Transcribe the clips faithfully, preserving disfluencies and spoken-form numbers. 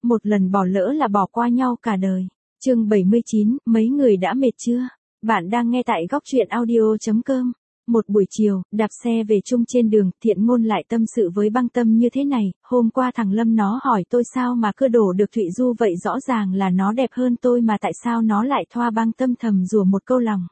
Một lần bỏ lỡ là bỏ qua nhau cả đời. Chương bảy mươi chín, mấy người đã mệt chưa? Bạn đang nghe tại góc truyện audio chấm com. Một buổi chiều, đạp xe về chung trên đường, Thiện Ngôn lại tâm sự với Băng Tâm như thế này, hôm qua thằng Lâm nó hỏi tôi sao mà cứ đổ được Thụy Du vậy, rõ ràng là nó đẹp hơn tôi mà tại sao nó lại thoa. Băng Tâm thầm rủa một câu lòng.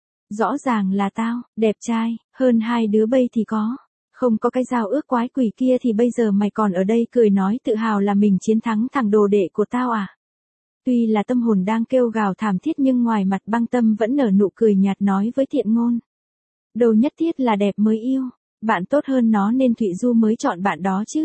Rõ ràng là tao, đẹp trai, hơn hai đứa bây thì có. Không có cái giao ước quái quỷ kia thì bây giờ mày còn ở đây cười nói tự hào là mình chiến thắng thằng đồ đệ của tao à? Tuy là tâm hồn đang kêu gào thảm thiết nhưng ngoài mặt Băng Tâm vẫn nở nụ cười nhạt nói với Thiện Ngôn. Đâu nhất thiết là đẹp mới yêu, bạn tốt hơn nó nên Thụy Du mới chọn bạn đó chứ.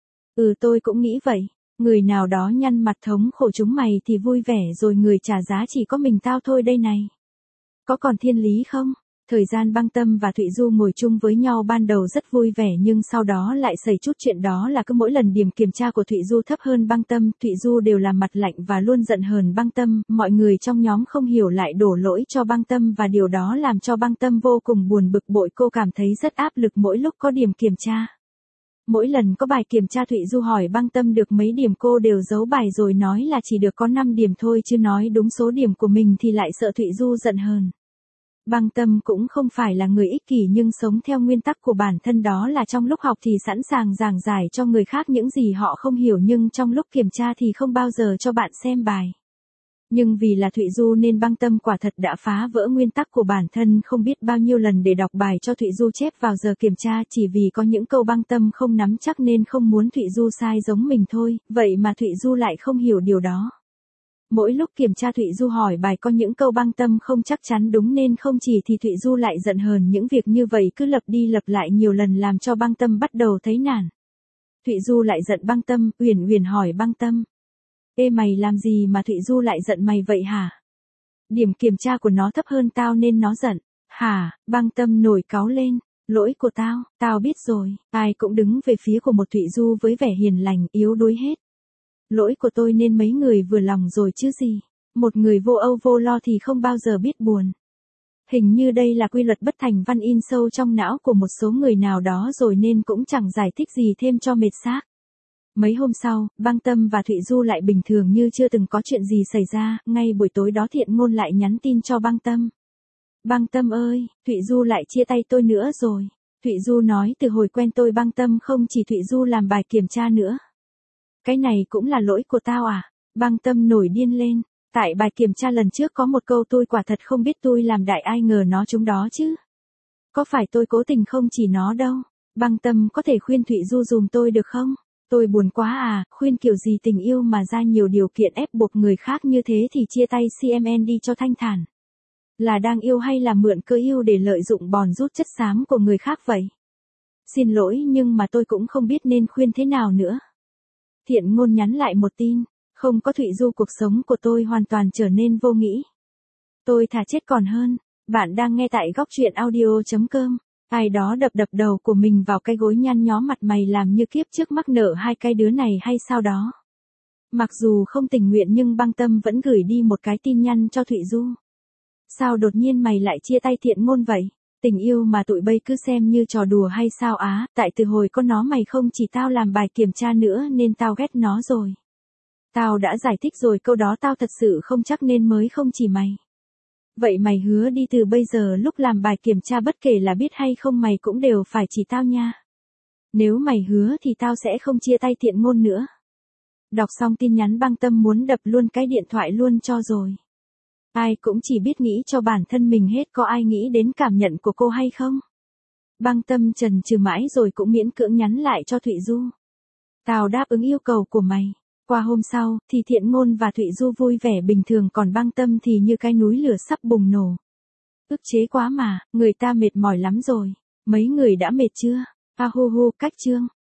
Ừ, tôi cũng nghĩ vậy, người nào đó nhăn mặt thống khổ chúng mày thì vui vẻ rồi, người trả giá chỉ có mình tao thôi đây này. Có còn thiên lý không? Thời gian Băng Tâm và Thụy Du ngồi chung với nhau ban đầu rất vui vẻ nhưng sau đó lại xảy chút chuyện, đó là cứ mỗi lần điểm kiểm tra của Thụy Du thấp hơn Băng Tâm, Thụy Du đều làm mặt lạnh và luôn giận hờn Băng Tâm, mọi người trong nhóm không hiểu lại đổ lỗi cho Băng Tâm và điều đó làm cho Băng Tâm vô cùng buồn bực bội, cô cảm thấy rất áp lực mỗi lúc có điểm kiểm tra. Mỗi lần có bài kiểm tra Thụy Du hỏi Băng Tâm được mấy điểm cô đều giấu bài rồi nói là chỉ được có năm điểm thôi chứ nói đúng số điểm của mình thì lại sợ Thụy Du giận hờn. Băng Tâm cũng không phải là người ích kỷ nhưng sống theo nguyên tắc của bản thân, đó là trong lúc học thì sẵn sàng giảng giải cho người khác những gì họ không hiểu nhưng trong lúc kiểm tra thì không bao giờ cho bạn xem bài. Nhưng vì là Thụy Du nên Băng Tâm quả thật đã phá vỡ nguyên tắc của bản thân không biết bao nhiêu lần để đọc bài cho Thụy Du chép vào giờ kiểm tra, chỉ vì có những câu Băng Tâm không nắm chắc nên không muốn Thụy Du sai giống mình thôi, vậy mà Thụy Du lại không hiểu điều đó. Mỗi lúc kiểm tra Thụy Du hỏi bài có những câu Băng Tâm không chắc chắn đúng nên không chỉ thì Thụy Du lại giận hờn, những việc như vậy cứ lặp đi lặp lại nhiều lần làm cho Băng Tâm bắt đầu thấy nản. Thụy Du lại giận Băng Tâm, Uyển Uyển hỏi Băng Tâm. Ê mày làm gì mà Thụy Du lại giận mày vậy hả? Điểm kiểm tra của nó thấp hơn tao nên nó giận. Hả? Băng Tâm nổi cáu lên. Lỗi của tao, tao biết rồi, ai cũng đứng về phía của một Thụy Du với vẻ hiền lành, yếu đuối hết. Lỗi của tôi nên mấy người vừa lòng rồi chứ gì. Một người vô âu vô lo thì không bao giờ biết buồn. Hình như đây là quy luật bất thành văn in sâu trong não của một số người nào đó rồi nên cũng chẳng giải thích gì thêm cho mệt xác. Mấy hôm sau, Băng Tâm và Thụy Du lại bình thường như chưa từng có chuyện gì xảy ra, ngay buổi tối đó Thiện Ngôn lại nhắn tin cho Băng Tâm. Băng Tâm ơi, Thụy Du lại chia tay tôi nữa rồi. Thụy Du nói từ hồi quen tôi Băng Tâm không chỉ Thụy Du làm bài kiểm tra nữa. Cái này cũng là lỗi của tao à? Băng Tâm nổi điên lên. Tại bài kiểm tra lần trước có một câu tôi quả thật không biết tôi làm đại, ai ngờ nó trúng đó chứ. Có phải tôi cố tình không chỉ nó đâu. Băng Tâm có thể khuyên Thụy Du dùm tôi được không? Tôi buồn quá à, khuyên kiểu gì tình yêu mà ra nhiều điều kiện ép buộc người khác như thế thì chia tay xê em en đi cho thanh thản. Là đang yêu hay là mượn cơ yêu để lợi dụng bòn rút chất xám của người khác vậy? Xin lỗi nhưng mà tôi cũng không biết nên khuyên thế nào nữa. Thiện Ngôn nhắn lại một tin, không có Thụy Du cuộc sống của tôi hoàn toàn trở nên vô nghĩa. Tôi thà chết còn hơn. Bạn đang nghe tại góc truyện audio chấm com. Ai đó đập đập đầu của mình vào cái gối nhăn nhó, mặt mày làm như kiếp trước mắc nợ hai cái đứa này hay sao đó. Mặc dù không tình nguyện nhưng Băng Tâm vẫn gửi đi một cái tin nhắn cho Thụy Du. Sao đột nhiên mày lại chia tay Thiện Ngôn vậy? Tình yêu mà tụi bây cứ xem như trò đùa hay sao á? Tại từ hồi có nó mày không chỉ tao làm bài kiểm tra nữa nên tao ghét nó rồi. Tao đã giải thích rồi, câu đó tao thật sự không chắc nên mới không chỉ mày. Vậy mày hứa đi từ bây giờ lúc làm bài kiểm tra bất kể là biết hay không mày cũng đều phải chỉ tao nha. Nếu mày hứa thì tao sẽ không chia tay Thiện Ngôn nữa. Đọc xong tin nhắn Băng Tâm muốn đập luôn cái điện thoại luôn cho rồi. Ai cũng chỉ biết nghĩ cho bản thân mình hết, có ai nghĩ đến cảm nhận của cô hay không? Băng Tâm chần chừ mãi rồi cũng miễn cưỡng nhắn lại cho Thụy Du. Tao đáp ứng yêu cầu của mày. Qua hôm sau, thì Thiện Ngôn và Thụy Du vui vẻ bình thường còn Băng Tâm thì như cái núi lửa sắp bùng nổ. Ức chế quá mà, người ta mệt mỏi lắm rồi. Mấy người đã mệt chưa? A hu hu, cách chương.